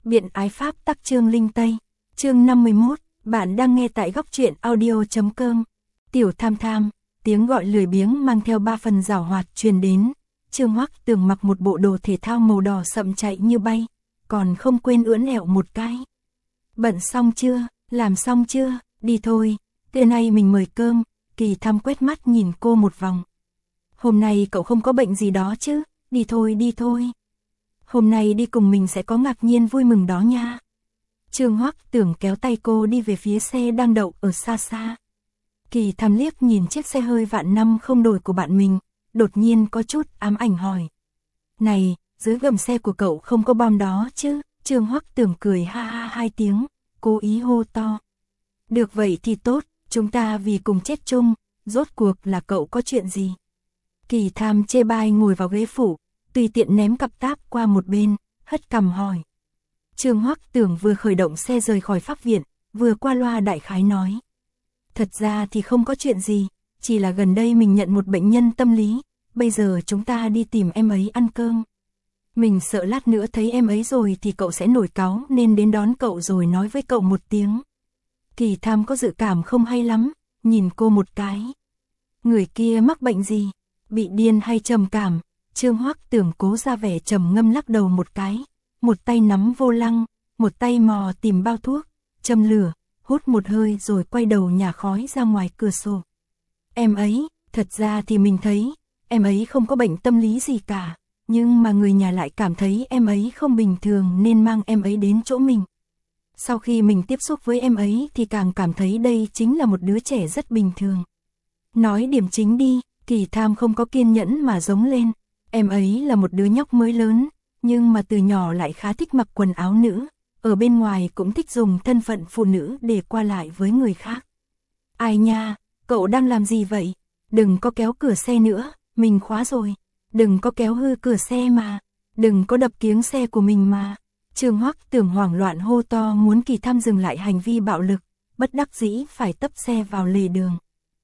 Biện ái pháp tắc chương linh Tây. Chương 51, bạn đang nghe tại góc truyện audio.com. Tiểu Tham Tham, tiếng gọi lười biếng mang theo 3 phần giảo hoạt truyền đến. Trương Hoắc Tường mặc một bộ đồ thể thao màu đỏ sậm chạy như bay, còn không quên ưỡn ẹo một cái. Bận xong chưa, làm xong chưa, đi thôi, trưa nay mình mời cơm. Kỳ Tham quét mắt nhìn cô một vòng. Hôm nay cậu không có bệnh gì đó chứ, đi thôi đi thôi. Hôm nay đi cùng mình sẽ có ngạc nhiên vui mừng đó nha. Trương Hoắc Tường kéo tay cô đi về phía xe đang đậu ở xa xa. Kỳ Tham liếc nhìn chiếc xe hơi vạn năm không đổi của bạn mình, đột nhiên có chút ám ảnh hỏi. Này, dưới gầm xe của cậu không có bom đó chứ? Trương Hoắc Tường cười ha ha 2 tiếng, cố ý hô to. Được vậy thì tốt, chúng ta vì cùng chết chung, rốt cuộc là cậu có chuyện gì? Kỳ Tham chê bai ngồi vào ghế phụ, tùy tiện ném cặp táp qua một bên, hất cằm hỏi. Trương Hoắc Tường vừa khởi động xe rời khỏi pháp viện, vừa qua loa đại khái nói. Thật ra thì không có chuyện gì, chỉ là gần đây mình nhận một bệnh nhân tâm lý, bây giờ chúng ta đi tìm em ấy ăn cơm. Mình sợ lát nữa thấy em ấy rồi thì cậu sẽ nổi cáu nên đến đón cậu rồi nói với cậu một tiếng. Kỳ Tham có dự cảm không hay lắm, nhìn cô một cái. Người kia mắc bệnh gì? Bị điên hay trầm cảm? Trương Hoắc Tường cố ra vẻ trầm ngâm lắc đầu một cái, một tay nắm vô lăng, một tay mò tìm bao thuốc, châm lửa, hút một hơi rồi quay đầu nhả khói ra ngoài cửa sổ. Em ấy, thật ra thì mình thấy, em ấy không có bệnh tâm lý gì cả, nhưng mà người nhà lại cảm thấy em ấy không bình thường nên mang em ấy đến chỗ mình. Sau khi mình tiếp xúc với em ấy thì càng cảm thấy đây chính là một đứa trẻ rất bình thường. Nói điểm chính đi, Kỳ Tham không có kiên nhẫn mà giống lên. Em ấy là một đứa nhóc mới lớn, nhưng mà từ nhỏ lại khá thích mặc quần áo nữ, ở bên ngoài cũng thích dùng thân phận phụ nữ để qua lại với người khác. Ai nha, cậu đang làm gì vậy? Đừng có kéo cửa xe nữa, mình khóa rồi. Đừng có kéo hư cửa xe mà, đừng có đập kiếng xe của mình mà. Trương Hoắc Tường hoảng loạn hô to muốn Kỳ Tham dừng lại hành vi bạo lực, bất đắc dĩ phải tấp xe vào lề đường.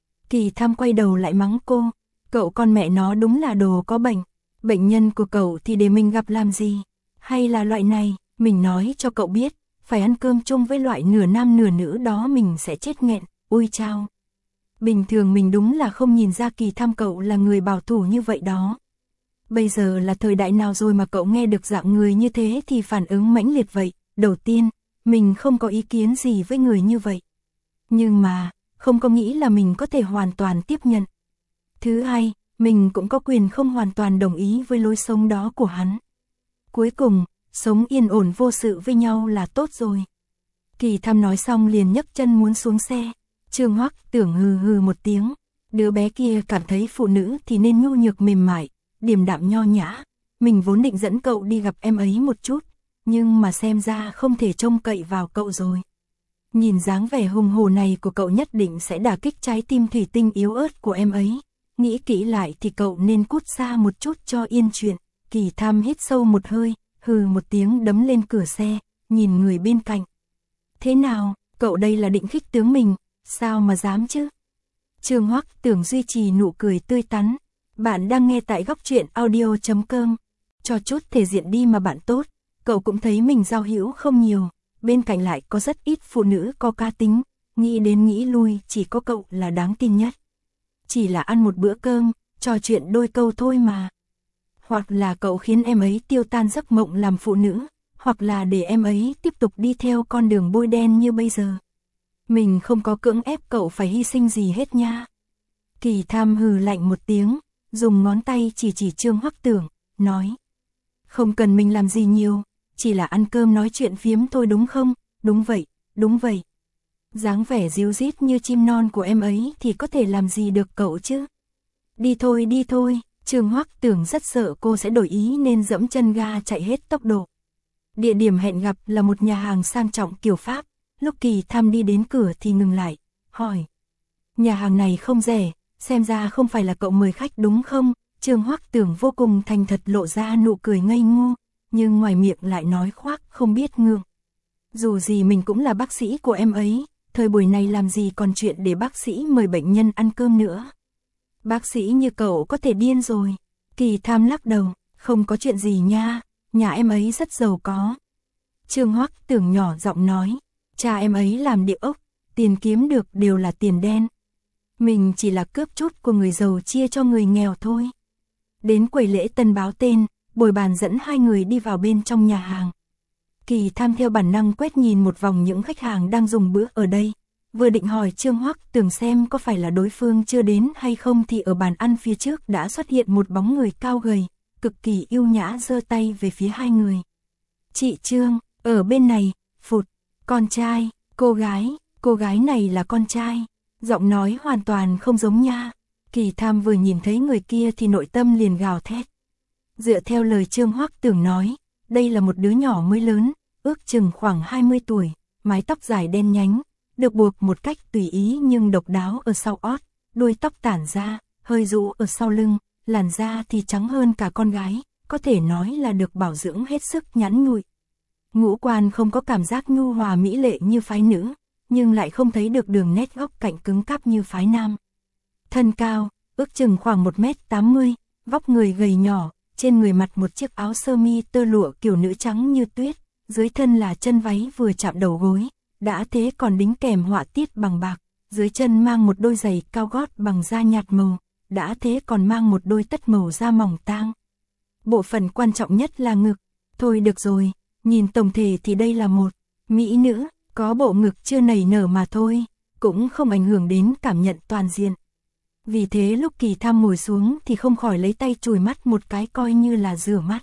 Kỳ Tham quay đầu lại mắng cô, cậu con mẹ nó đúng là đồ có bệnh. Bệnh nhân của cậu thì để mình gặp làm gì? Hay là loại này, mình nói cho cậu biết, phải ăn cơm chung với loại nửa nam nửa nữ đó mình sẽ chết nghẹn, ôi chao. Bình thường mình đúng là không nhìn ra Kỳ Tham cậu là người bảo thủ như vậy đó. Bây giờ là thời đại nào rồi mà cậu nghe được dạng người như thế thì phản ứng mãnh liệt vậy. Đầu tiên, mình không có ý kiến gì với người như vậy. Nhưng mà, không có nghĩ là mình có thể hoàn toàn tiếp nhận. Thứ hai, mình cũng có quyền không hoàn toàn đồng ý với lối sống đó của hắn. Cuối cùng, sống yên ổn vô sự với nhau là tốt rồi. Kỳ Tham nói xong liền nhấc chân muốn xuống xe. Trương Hoắc Tường hừ hừ một tiếng. Đứa bé kia cảm thấy phụ nữ thì nên nhu nhược mềm mại, điềm đạm nho nhã. Mình vốn định dẫn cậu đi gặp em ấy một chút, nhưng mà xem ra không thể trông cậy vào cậu rồi. Nhìn dáng vẻ hùng hồ này của cậu nhất định sẽ đả kích trái tim thủy tinh yếu ớt của em ấy. Nghĩ kỹ lại thì cậu nên cút xa một chút cho yên chuyện. Kỳ Tham hít sâu một hơi, hừ một tiếng đấm lên cửa xe, nhìn người bên cạnh. Thế nào, cậu đây là định khích tướng mình, sao mà dám chứ? Trương Hoắc Tường duy trì nụ cười tươi tắn. Bạn đang nghe tại góc truyện audio.com. Cho chút thể diện đi mà bạn tốt, cậu cũng thấy mình giao hữu không nhiều, bên cạnh lại có rất ít phụ nữ có cá tính, nghĩ đến nghĩ lui chỉ có cậu là đáng tin nhất. Chỉ là ăn một bữa cơm, trò chuyện đôi câu thôi mà. Hoặc là cậu khiến em ấy tiêu tan giấc mộng làm phụ nữ, hoặc là để em ấy tiếp tục đi theo con đường bôi đen như bây giờ. Mình không có cưỡng ép cậu phải hy sinh gì hết nha. Kỳ Tham hừ lạnh một tiếng, dùng ngón tay chỉ Trương Hoắc Tường, nói. Không cần mình làm gì nhiều, chỉ là ăn cơm nói chuyện phiếm thôi đúng không? Đúng vậy, đúng vậy. Dáng vẻ ríu rít như chim non của em ấy thì có thể làm gì được cậu chứ? Đi thôi, Trương Hoắc Tường rất sợ cô sẽ đổi ý nên dẫm chân ga chạy hết tốc độ. Địa điểm hẹn gặp là một nhà hàng sang trọng kiểu Pháp, lúc Kỳ Tham đi đến cửa thì ngừng lại, hỏi. Nhà hàng này không rẻ, xem ra không phải là cậu mời khách đúng không? Trương Hoắc Tường vô cùng thành thật lộ ra nụ cười ngây ngô, nhưng ngoài miệng lại nói khoác không biết ngượng. Dù gì mình cũng là bác sĩ của em ấy, thời buổi này làm gì còn chuyện để bác sĩ mời bệnh nhân ăn cơm nữa. Bác sĩ như cậu có thể điên rồi. Kỳ Tham lắc đầu, không có chuyện gì nha, nhà em ấy rất giàu có. Trương Hoắc Tưởng nhỏ giọng nói, cha em ấy làm địa ốc, tiền kiếm được đều là tiền đen. Mình chỉ là cướp chút của người giàu chia cho người nghèo thôi. Đến quầy lễ tân báo tên, bồi bàn dẫn hai người đi vào bên trong nhà hàng. Kỳ Tham theo bản năng quét nhìn một vòng những khách hàng đang dùng bữa ở đây. Vừa định hỏi Trương Hoắc Tưởng xem có phải là đối phương chưa đến hay không thì ở bàn ăn phía trước đã xuất hiện một bóng người cao gầy, cực kỳ yêu nhã giơ tay về phía hai người. Chị Trương, ở bên này, phụt, con trai, cô gái này là con trai. Giọng nói hoàn toàn không giống nha. Kỳ Tham vừa nhìn thấy người kia thì nội tâm liền gào thét. Dựa theo lời Trương Hoắc Tưởng nói, đây là một đứa nhỏ mới lớn, ước chừng khoảng 20 tuổi, mái tóc dài đen nhánh, được buộc một cách tùy ý nhưng độc đáo ở sau ót, đuôi tóc tản ra, hơi rũ ở sau lưng, làn da thì trắng hơn cả con gái, có thể nói là được bảo dưỡng hết sức nhẵn nhụi. Ngũ quan không có cảm giác nhu hòa mỹ lệ như phái nữ, nhưng lại không thấy được đường nét góc cạnh cứng cáp như phái nam. Thân cao, ước chừng khoảng 1m80, vóc người gầy nhỏ, trên người mặc một chiếc áo sơ mi tơ lụa kiểu nữ trắng như tuyết, dưới thân là chân váy vừa chạm đầu gối, đã thế còn đính kèm họa tiết bằng bạc, dưới chân mang một đôi giày cao gót bằng da nhạt màu, đã thế còn mang một đôi tất màu da mỏng tang. Bộ phận quan trọng nhất là ngực. Thôi được rồi, nhìn tổng thể thì đây là một mỹ nữ, có bộ ngực chưa nảy nở mà thôi, cũng không ảnh hưởng đến cảm nhận toàn diện. Vì thế lúc Kỳ Tham ngồi xuống thì không khỏi lấy tay chùi mắt một cái coi như là rửa mắt.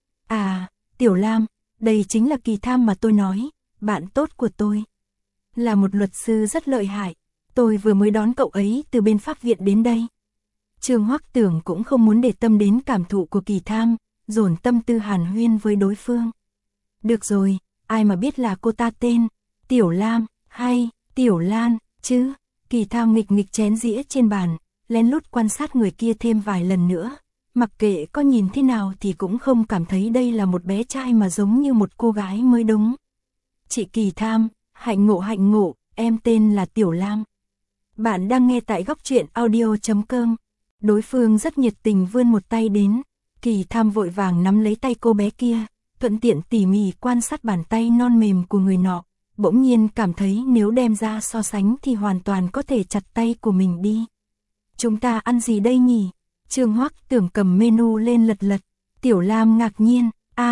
À, Tiểu Lam, đây chính là Kỳ Tham mà tôi nói, bạn tốt của tôi. Là một luật sư rất lợi hại, tôi vừa mới đón cậu ấy từ bên pháp viện đến đây. Trương Hoắc Tưởng cũng không muốn để tâm đến cảm thụ của Kỳ Tham, dồn tâm tư hàn huyên với đối phương. Được rồi, ai mà biết là cô ta tên Tiểu Lam hay Tiểu Lan chứ? Kỳ Tham nghịch nghịch chén dĩa trên bàn, lén lút quan sát người kia thêm vài lần nữa. Mặc kệ có nhìn thế nào thì cũng không cảm thấy đây là một bé trai mà giống như một cô gái mới đúng. Chị Kỳ Tham, hạnh ngộ, em tên là Tiểu Lam. Bạn đang nghe tại góc truyện audio.com. Đối phương rất nhiệt tình vươn một tay đến. Kỳ Tham vội vàng nắm lấy tay cô bé kia, thuận tiện tỉ mỉ quan sát bàn tay non mềm của người nọ. Bỗng nhiên cảm thấy nếu đem ra so sánh thì hoàn toàn có thể chặt tay của mình đi. Chúng ta ăn gì đây nhỉ? Trương Hoắc Tưởng cầm menu lên lật lật. Tiểu Lam ngạc nhiên,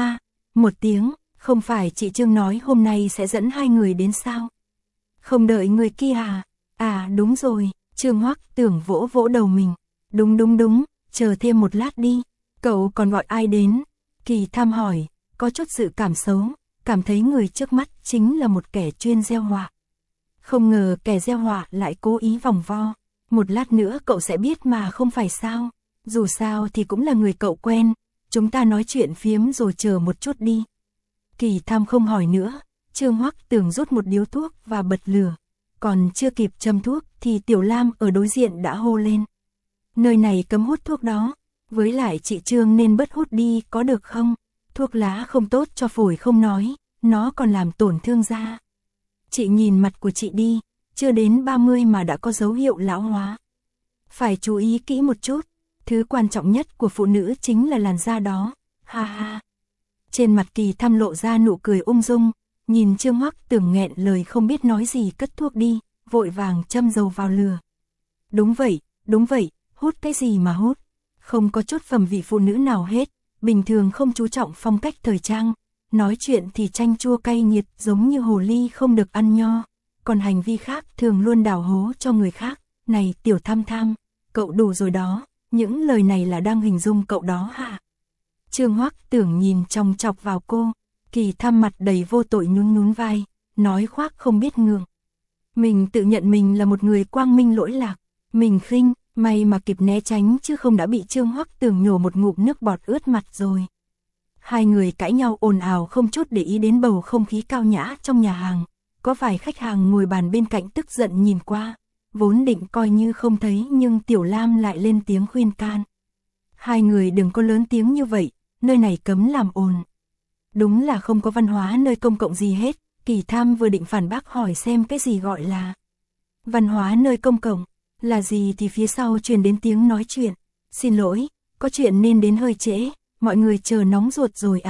một tiếng, không phải chị Trương nói hôm nay sẽ dẫn hai người đến sao? Không đợi người kia à? À đúng rồi, Trương Hoắc Tưởng vỗ vỗ đầu mình. Đúng, chờ thêm một lát đi. Cậu còn gọi ai đến? Kỳ Tham hỏi, có chút sự cảm xấu, cảm thấy người trước mắt chính là một kẻ chuyên gieo họa. Không ngờ kẻ gieo họa lại cố ý vòng vo. Một lát nữa cậu sẽ biết mà không phải sao. Dù sao thì cũng là người cậu quen, chúng ta nói chuyện phiếm rồi chờ một chút đi. Kỳ Tham không hỏi nữa, Trương Hoắc Tưởng rút một điếu thuốc và bật lửa. Còn chưa kịp châm thuốc thì Tiểu Lam ở đối diện đã hô lên. Nơi này cấm hút thuốc đó, với lại chị Trương nên bớt hút đi có được không? Thuốc lá không tốt cho phổi không nói, nó còn làm tổn thương da. Chị nhìn mặt của chị đi, chưa đến 30 mà đã có dấu hiệu lão hóa. Phải chú ý kỹ một chút, thứ quan trọng nhất của phụ nữ chính là làn da đó, ha ha. Trên mặt Kỳ Tham lộ ra nụ cười ung dung, nhìn Trương Hoắc Tưởng nghẹn lời không biết nói gì cất thuốc đi, vội vàng châm dầu vào lửa. Đúng vậy, hút cái gì mà hút, không có chút phẩm vị phụ nữ nào hết, bình thường không chú trọng phong cách thời trang, nói chuyện thì chanh chua cay nghiệt giống như hồ ly không được ăn nho, còn hành vi khác thường luôn đào hố cho người khác. Này Tiểu Tham, cậu đủ rồi đó, những lời này là đang hình dung cậu đó hả? Trương Hoắc Tưởng nhìn chòng chọc vào cô, Kỳ Tham mặt đầy vô tội nhún vai, nói khoác không biết ngượng. Mình tự nhận mình là một người quang minh lỗi lạc, mình khinh, may mà kịp né tránh chứ không đã bị Trương Hoắc Tưởng nhổ một ngụm nước bọt ướt mặt rồi. Hai người cãi nhau ồn ào không chút để ý đến bầu không khí cao nhã trong nhà hàng, có vài khách hàng ngồi bàn bên cạnh tức giận nhìn qua, vốn định coi như không thấy nhưng Tiểu Lam lại lên tiếng khuyên can. Hai người đừng có lớn tiếng như vậy, nơi này cấm làm ồn. Đúng là không có văn hóa nơi công cộng gì hết. Kỳ Tham vừa định phản bác hỏi xem cái gì gọi là văn hóa nơi công cộng, là gì thì phía sau truyền đến tiếng nói chuyện. Xin lỗi, có chuyện nên đến hơi trễ, mọi người chờ nóng ruột rồi à,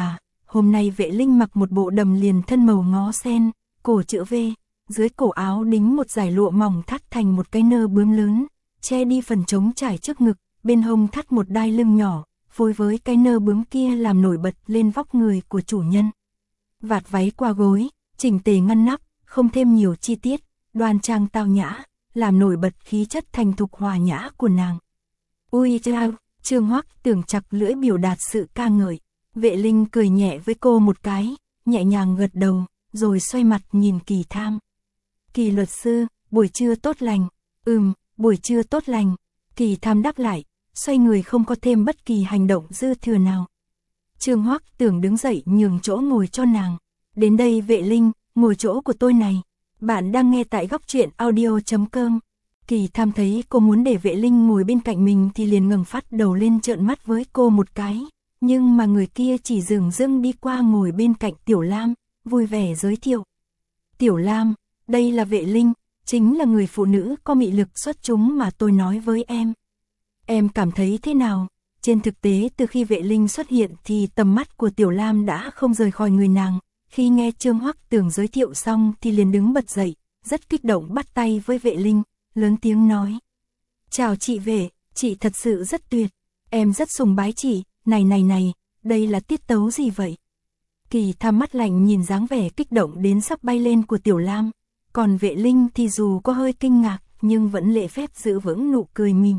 Hôm nay Vệ Linh mặc một bộ đầm liền thân màu ngó sen, cổ chữ V, dưới cổ áo đính một dải lụa mỏng thắt thành một cái nơ bướm lớn, che đi phần trống trải trước ngực, bên hông thắt một đai lưng nhỏ, phối với cái nơ bướm kia làm nổi bật lên vóc người của chủ nhân. Vạt váy qua gối, chỉnh tề ngăn nắp, không thêm nhiều chi tiết, đoan trang tao nhã, làm nổi bật khí chất thành thục hòa nhã của nàng. Ui chao, Trương Hoắc Tưởng chặt lưỡi biểu đạt sự ca ngợi. Vệ Linh cười nhẹ với cô một cái, nhẹ nhàng gật đầu, rồi xoay mặt nhìn Kỳ Tham. Kỳ luật sư, buổi trưa tốt lành. Buổi trưa tốt lành. Kỳ Tham đáp lại, xoay người không có thêm bất kỳ hành động dư thừa nào. Trương Hoắc Tưởng đứng dậy nhường chỗ ngồi cho nàng. Đến đây Vệ Linh, ngồi chỗ của tôi này. Bạn đang nghe tại góc truyện audio.com. Kỳ Tham thấy cô muốn để Vệ Linh ngồi bên cạnh mình thì liền ngẩng phát đầu lên trợn mắt với cô một cái. Nhưng mà người kia chỉ dửng dưng đi qua ngồi bên cạnh Tiểu Lam, vui vẻ giới thiệu. Tiểu Lam, đây là Vệ Linh, chính là người phụ nữ có mị lực xuất chúng mà tôi nói với em. Em cảm thấy thế nào? Trên thực tế từ khi Vệ Linh xuất hiện thì tầm mắt của Tiểu Lam đã không rời khỏi người nàng. Khi nghe Trương Hoắc Tưởng giới thiệu xong thì liền đứng bật dậy, rất kích động bắt tay với Vệ Linh, lớn tiếng nói. Chào chị Vệ, chị thật sự rất tuyệt, em rất sùng bái chị, này, đây là tiết tấu gì vậy? Kỳ Tham mắt lạnh nhìn dáng vẻ kích động đến sắp bay lên của Tiểu Lam, còn Vệ Linh thì dù có hơi kinh ngạc nhưng vẫn lễ phép giữ vững nụ cười mỉm.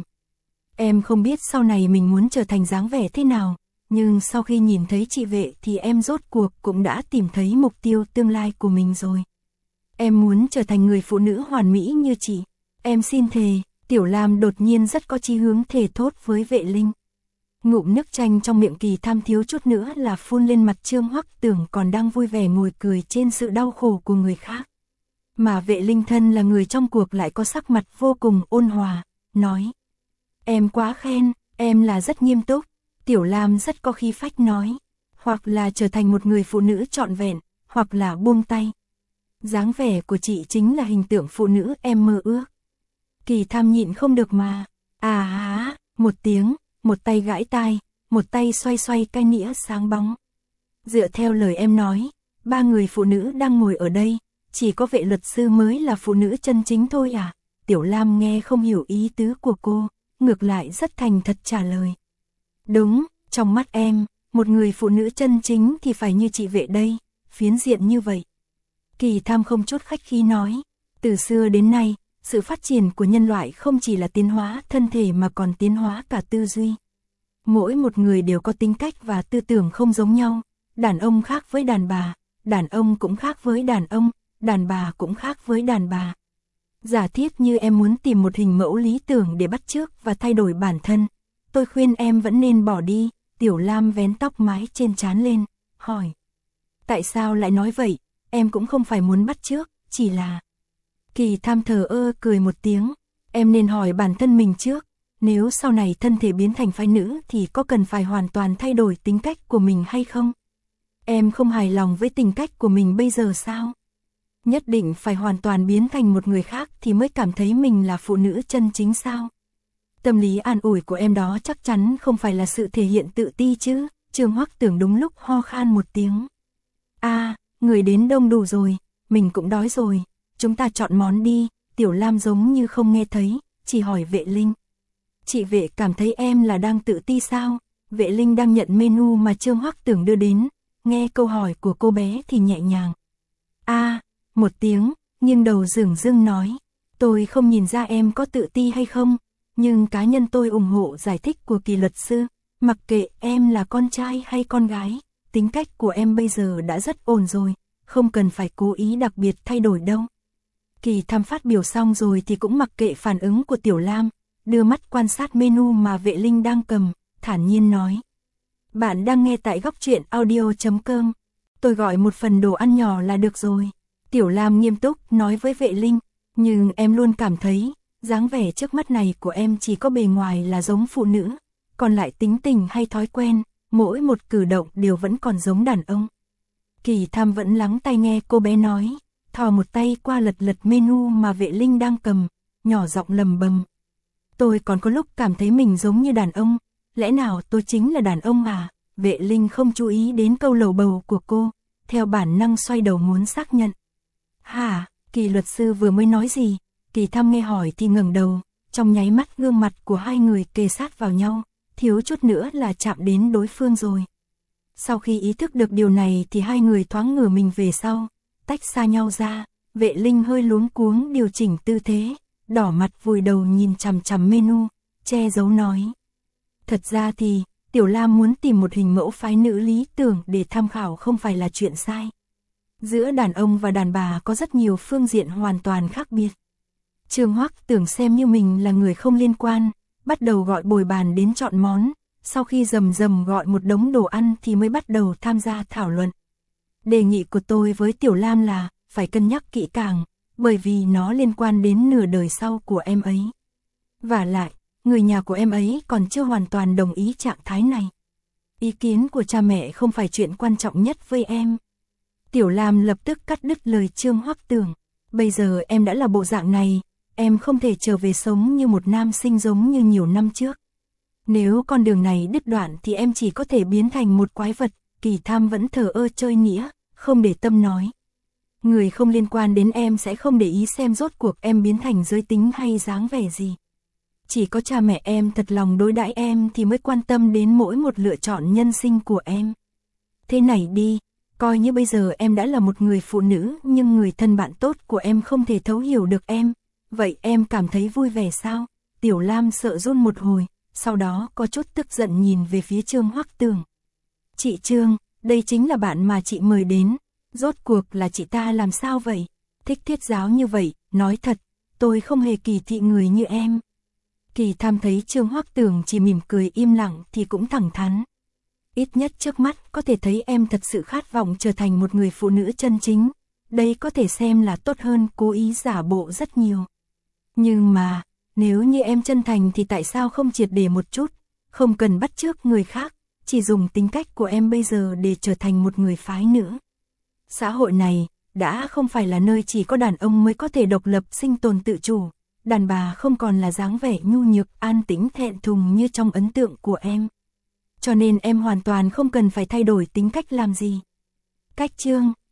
Em không biết sau này mình muốn trở thành dáng vẻ thế nào, nhưng sau khi nhìn thấy chị Vệ thì em rốt cuộc cũng đã tìm thấy mục tiêu tương lai của mình rồi. Em muốn trở thành người phụ nữ hoàn mỹ như chị. Em xin thề. Tiểu Lam đột nhiên rất có chí hướng thề thốt với Vệ Linh. Ngụm nước chanh trong miệng Kỳ Tham thiếu chút nữa là phun lên mặt Trương Hoắc Tưởng còn đang vui vẻ ngồi cười trên sự đau khổ của người khác. Mà Vệ Linh thân là người trong cuộc lại có sắc mặt vô cùng ôn hòa, nói. Em quá khen, em là rất nghiêm túc. Tiểu Lam rất có khí phách nói. Hoặc là trở thành một người phụ nữ trọn vẹn, hoặc là buông tay. Dáng vẻ của chị chính là hình tượng phụ nữ em mơ ước. Kỳ Tham nhịn không được mà. Một tiếng, một tay gãi tai, một tay xoay xoay cái nĩa sáng bóng. Dựa theo lời em nói, 3 người phụ nữ đang ngồi ở đây, chỉ có Vệ luật sư mới là phụ nữ chân chính thôi à? Tiểu Lam nghe không hiểu ý tứ của cô, ngược lại rất thành thật trả lời. Đúng, trong mắt em, một người phụ nữ chân chính thì phải như chị Vệ đây, phiến diện như vậy. Kỳ Tham không chút khách khí nói, từ xưa đến nay, sự phát triển của nhân loại không chỉ là tiến hóa thân thể mà còn tiến hóa cả tư duy. Mỗi một người đều có tính cách và tư tưởng không giống nhau, đàn ông khác với đàn bà, đàn ông cũng khác với đàn bà cũng khác với đàn bà. Giả thiết như em muốn tìm một hình mẫu lý tưởng để bắt chước và thay đổi bản thân, tôi khuyên em vẫn nên bỏ đi. Tiểu Lam vén tóc mái trên trán lên, hỏi. Tại sao lại nói vậy? Em cũng không phải muốn bắt chước, chỉ là... Kỳ Tham thờ ơ cười một tiếng, em nên hỏi bản thân mình trước, nếu sau này thân thể biến thành phái nữ thì có cần phải hoàn toàn thay đổi tính cách của mình hay không? Em không hài lòng với tính cách của mình bây giờ sao? Nhất định phải hoàn toàn biến thành một người khác thì mới cảm thấy mình là phụ nữ chân chính sao? Tâm lý an ủi của em đó chắc chắn không phải là sự thể hiện tự ti chứ? Trương Hoắc Tưởng đúng lúc ho khan một tiếng. Người đến đông đủ rồi, mình cũng đói rồi, chúng ta chọn món đi. Tiểu Lam giống như không nghe thấy, chỉ hỏi Vệ Linh. Chị Vệ cảm thấy em là đang tự ti sao? Vệ Linh đang nhận menu mà Trương Hoắc Tưởng đưa đến, nghe câu hỏi của cô bé thì nhẹ nhàng. Một tiếng, nghiêng đầu dửng dưng nói. Tôi không nhìn ra em có tự ti hay không, nhưng cá nhân tôi ủng hộ giải thích của Kỳ luật sư. Mặc kệ em là con trai hay con gái, tính cách của em bây giờ đã rất ổn rồi, không cần phải cố ý đặc biệt thay đổi đâu. Kỳ Tham phát biểu xong rồi thì cũng mặc kệ phản ứng của Tiểu Lam, đưa mắt quan sát menu mà Vệ Linh đang cầm, thản nhiên nói. Bạn đang nghe tại góc truyện audio.com. Tôi gọi một phần đồ ăn nhỏ là được rồi. Tiểu Lam nghiêm túc nói với Vệ Linh, nhưng em luôn cảm thấy, dáng vẻ trước mắt này của em chỉ có bề ngoài là giống phụ nữ, còn lại tính tình hay thói quen, mỗi một cử động đều vẫn còn giống đàn ông. Kỳ Tham vẫn lắng tai nghe cô bé nói, thò một tay qua lật menu mà Vệ Linh đang cầm, nhỏ giọng lầm bầm. Tôi còn có lúc cảm thấy mình giống như đàn ông, lẽ nào tôi chính là đàn ông à? Vệ Linh không chú ý đến câu lầu bầu của cô, theo bản năng xoay đầu muốn xác nhận. Hả, Kỳ luật sư vừa mới nói gì? Kỳ Thăm nghe hỏi thì ngẩng đầu, trong nháy mắt gương mặt của hai người kề sát vào nhau, thiếu chút nữa là chạm đến đối phương rồi. Sau khi ý thức được điều này thì hai người thoáng ngửa mình về sau, tách xa nhau ra. Vệ Linh hơi luống cuống điều chỉnh tư thế, đỏ mặt vùi đầu nhìn chằm chằm menu, che giấu nói. Thật ra thì, Tiểu Lam muốn tìm một hình mẫu phái nữ lý tưởng để tham khảo không phải là chuyện sai. Giữa đàn ông và đàn bà có rất nhiều phương diện hoàn toàn khác biệt. Trương Hoắc tưởng xem như mình là người không liên quan, bắt đầu gọi bồi bàn đến chọn món, sau khi rầm rầm gọi một đống đồ ăn thì mới bắt đầu tham gia thảo luận. Đề nghị của tôi với Tiểu Lam là phải cân nhắc kỹ càng, bởi vì nó liên quan đến nửa đời sau của em ấy. Vả lại, người nhà của em ấy còn chưa hoàn toàn đồng ý trạng thái này. Ý kiến của cha mẹ không phải chuyện quan trọng nhất với em. Tiểu Lam lập tức cắt đứt lời Trương Hoắc Tưởng. Bây giờ em đã là bộ dạng này, em không thể trở về sống như một nam sinh giống như nhiều năm trước. Nếu con đường này đứt đoạn thì em chỉ có thể biến thành một quái vật. Kỳ Tham vẫn thờ ơ chơi nghĩa, không để tâm nói. Người không liên quan đến em sẽ không để ý xem rốt cuộc em biến thành giới tính hay dáng vẻ gì. Chỉ có cha mẹ em thật lòng đối đãi em thì mới quan tâm đến mỗi một lựa chọn nhân sinh của em. Thế này đi, coi như bây giờ em đã là một người phụ nữ nhưng người thân bạn tốt của em không thể thấu hiểu được em. Vậy em cảm thấy vui vẻ sao? Tiểu Lam sợ run một hồi, sau đó có chút tức giận nhìn về phía Trương Hoắc Tưởng. Chị Trương, đây chính là bạn mà chị mời đến. Rốt cuộc là chị ta làm sao vậy? Thích thuyết giáo như vậy, nói thật, tôi không hề kỳ thị người như em. Kỳ Tham thấy Trương Hoắc Tưởng chỉ mỉm cười im lặng thì cũng thẳng thắn. Ít nhất trước mắt có thể thấy em thật sự khát vọng trở thành một người phụ nữ chân chính. Đây có thể xem là tốt hơn cố ý giả bộ rất nhiều. Nhưng mà, nếu như em chân thành thì tại sao không triệt để một chút, không cần bắt chước người khác, chỉ dùng tính cách của em bây giờ để trở thành một người phái nữ. Xã hội này, đã không phải là nơi chỉ có đàn ông mới có thể độc lập sinh tồn tự chủ, đàn bà không còn là dáng vẻ nhu nhược, an tĩnh thẹn thùng như trong ấn tượng của em. Cho nên em hoàn toàn không cần phải thay đổi tính cách làm gì. Cách Trương